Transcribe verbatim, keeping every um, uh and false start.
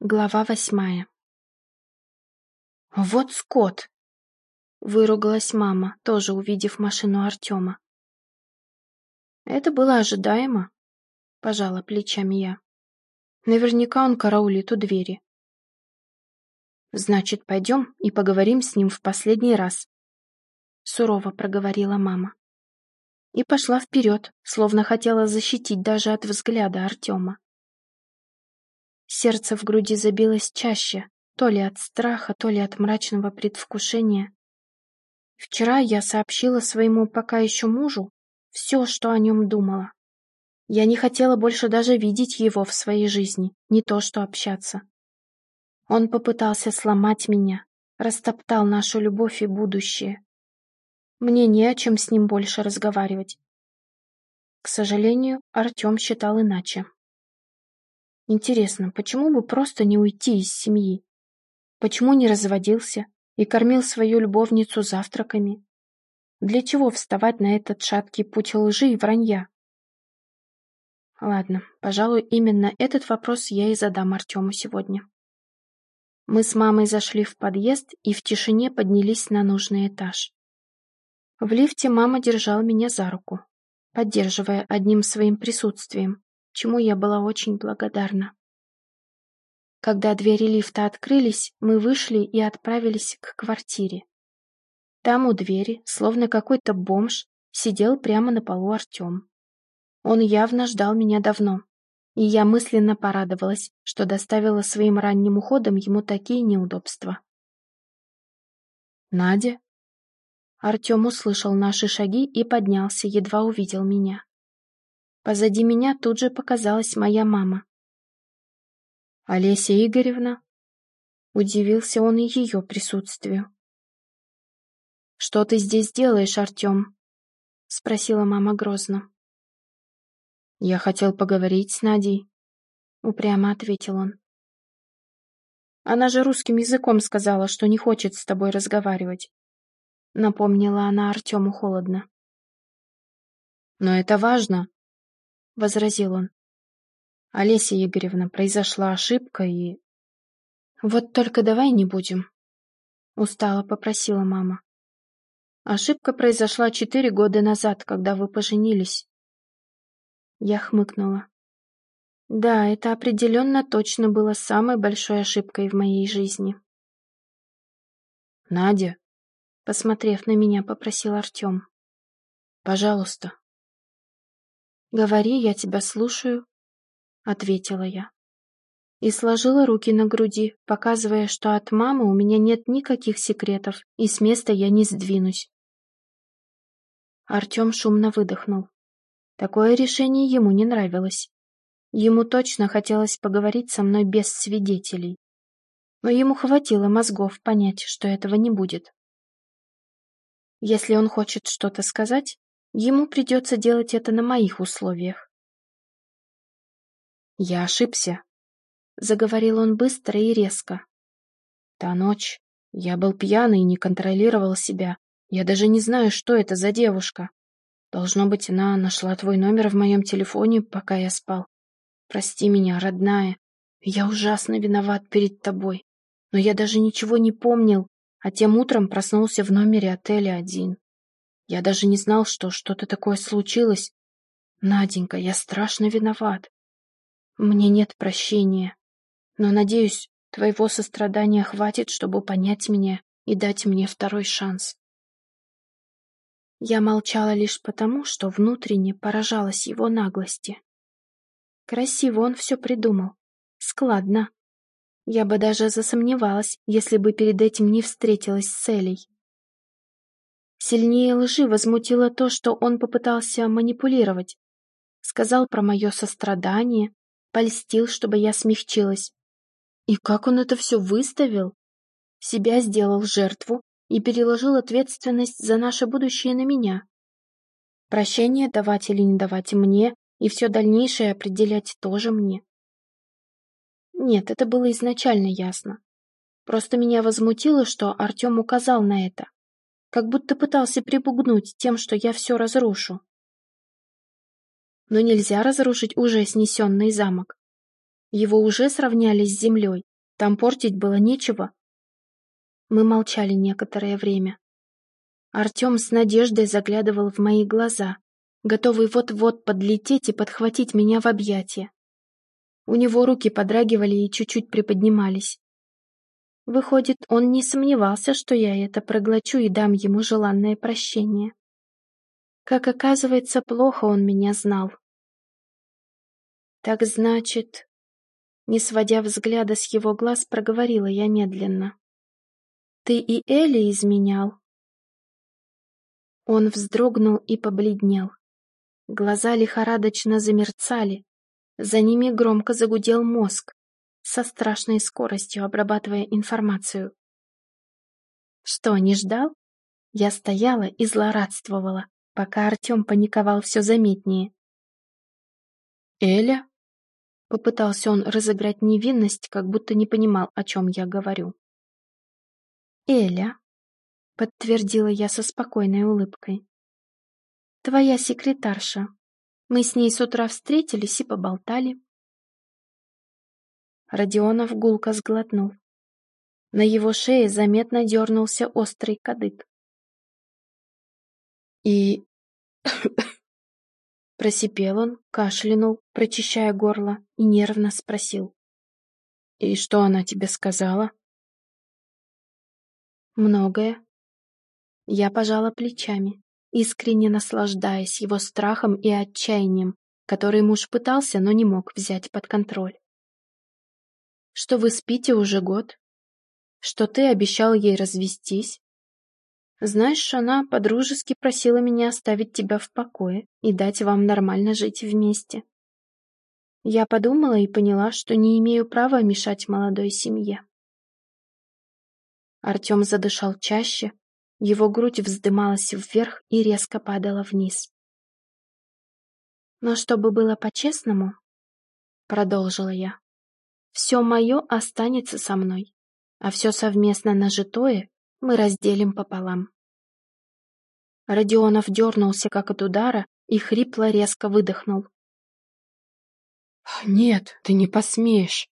Глава восьмая. «Вот скот!» — выругалась мама, тоже увидев машину Артема. «Это было ожидаемо», — пожала плечами я. «Наверняка он караулит у двери». «Значит, пойдем и поговорим с ним в последний раз», — сурово проговорила мама. И пошла вперед, словно хотела защитить даже от взгляда Артема. Сердце в груди забилось чаще, то ли от страха, то ли от мрачного предвкушения. Вчера я сообщила своему пока еще мужу все, что о нем думала. Я не хотела больше даже видеть его в своей жизни, не то что общаться. Он попытался сломать меня, растоптал нашу любовь и будущее. Мне не о чем с ним больше разговаривать. К сожалению, Артем считал иначе. Интересно, почему бы просто не уйти из семьи? Почему не разводился и кормил свою любовницу завтраками? Для чего вставать на этот шаткий путь лжи и вранья? Ладно, пожалуй, именно этот вопрос я и задам Артему сегодня. Мы с мамой зашли в подъезд и в тишине поднялись на нужный этаж. В лифте мама держала меня за руку, поддерживая одним своим присутствием, чему я была очень благодарна. Когда двери лифта открылись, мы вышли и отправились к квартире. Там у двери, словно какой-то бомж, сидел прямо на полу Артем. Он явно ждал меня давно, и я мысленно порадовалась, что доставила своим ранним уходом ему такие неудобства. «Надя?» Артем услышал наши шаги и поднялся, едва увидел меня. Позади меня тут же показалась моя мама. «Олеся Игоревна?» Удивился он и ее присутствию. «Что ты здесь делаешь, Артем?» — спросила мама грозно. «Я хотел поговорить с Надей», — упрямо ответил он. «Она же русским языком сказала, что не хочет с тобой разговаривать», — напомнила она Артему холодно. «Но это важно», — возразил он. «Олеся Игоревна, произошла ошибка и...» «Вот только давай не будем», — устало попросила мама. «Ошибка произошла четыре года назад, когда вы поженились». Я хмыкнула. Да, это определенно точно было самой большой ошибкой в моей жизни. «Надя», — посмотрев на меня, попросил Артем. «Пожалуйста». «Говори, я тебя слушаю», — ответила я. И сложила руки на груди, показывая, что от мамы у меня нет никаких секретов, и с места я не сдвинусь. Артем шумно выдохнул. Такое решение ему не нравилось. Ему точно хотелось поговорить со мной без свидетелей. Но ему хватило мозгов понять, что этого не будет. Если он хочет что-то сказать, ему придется делать это на моих условиях. «Я ошибся», — заговорил он быстро и резко. «Та ночь. Я был пьяный и не контролировал себя. Я даже не знаю, что это за девушка. Должно быть, она нашла твой номер в моем телефоне, пока я спал. Прости меня, родная. Я ужасно виноват перед тобой. Но я даже ничего не помнил, а тем утром проснулся в номере отеля один. Я даже не знал, что что-то такое случилось. Наденька, я страшно виноват. Мне нет прощения. Но, надеюсь, твоего сострадания хватит, чтобы понять меня и дать мне второй шанс». Я молчала лишь потому, что внутренне поражалась его наглости. Красиво он все придумал. Складно. Я бы даже засомневалась, если бы перед этим не встретилась с Элей. Сильнее лжи возмутило то, что он попытался манипулировать. Сказал про мое сострадание, польстил, чтобы я смягчилась. И как он это все выставил? Себя сделал жертву и переложил ответственность за наше будущее на меня. Прощение давать или не давать мне, и все дальнейшее определять тоже мне. Нет, это было изначально ясно. Просто меня возмутило, что Артем указал на это, как будто пытался припугнуть тем, что я все разрушу. Но нельзя разрушить уже снесенный замок. Его уже сравняли с землей, Там портить было нечего. Мы молчали некоторое время. Артем с надеждой заглядывал в мои глаза, готовый вот-вот подлететь и подхватить меня в объятия. У него руки подрагивали и чуть-чуть приподнимались. Выходит, он не сомневался, что я это проглочу и дам ему желанное прощение. Как оказывается, плохо он меня знал. Так значит, не сводя взгляда с его глаз, проговорила я медленно. Ты и Элли изменял? Он вздрогнул и побледнел. Глаза лихорадочно замерцали. За ними громко загудел мозг, со страшной скоростью обрабатывая информацию. Что, не ждал? Я стояла и злорадствовала, пока Артем паниковал все заметнее. «Эля?» Попытался он разыграть невинность, как будто не понимал, о чем я говорю. «Эля», — подтвердила я со спокойной улыбкой. «Твоя секретарша. Мы с ней с утра встретились и поболтали». Родионов гулко сглотнул. На его шее заметно дернулся острый кадык. «И...» Просипел он, кашлянул, прочищая горло, и нервно спросил. «И что она тебе сказала?» «Многое». Я пожала плечами, искренне наслаждаясь его страхом и отчаянием, который муж пытался, но не мог взять под контроль. «Что вы спите уже год? Что ты обещал ей развестись? Знаешь, она подружески просила меня оставить тебя в покое и дать вам нормально жить вместе. Я подумала и поняла, что не имею права мешать молодой семье». Артем задышал чаще, его грудь вздымалась вверх и резко падала вниз. «Но чтобы было по-честному, — продолжила я, — все мое останется со мной, а все совместно нажитое мы разделим пополам». Родионов дернулся, как от удара, и хрипло резко выдохнул. «Нет, ты не посмеешь.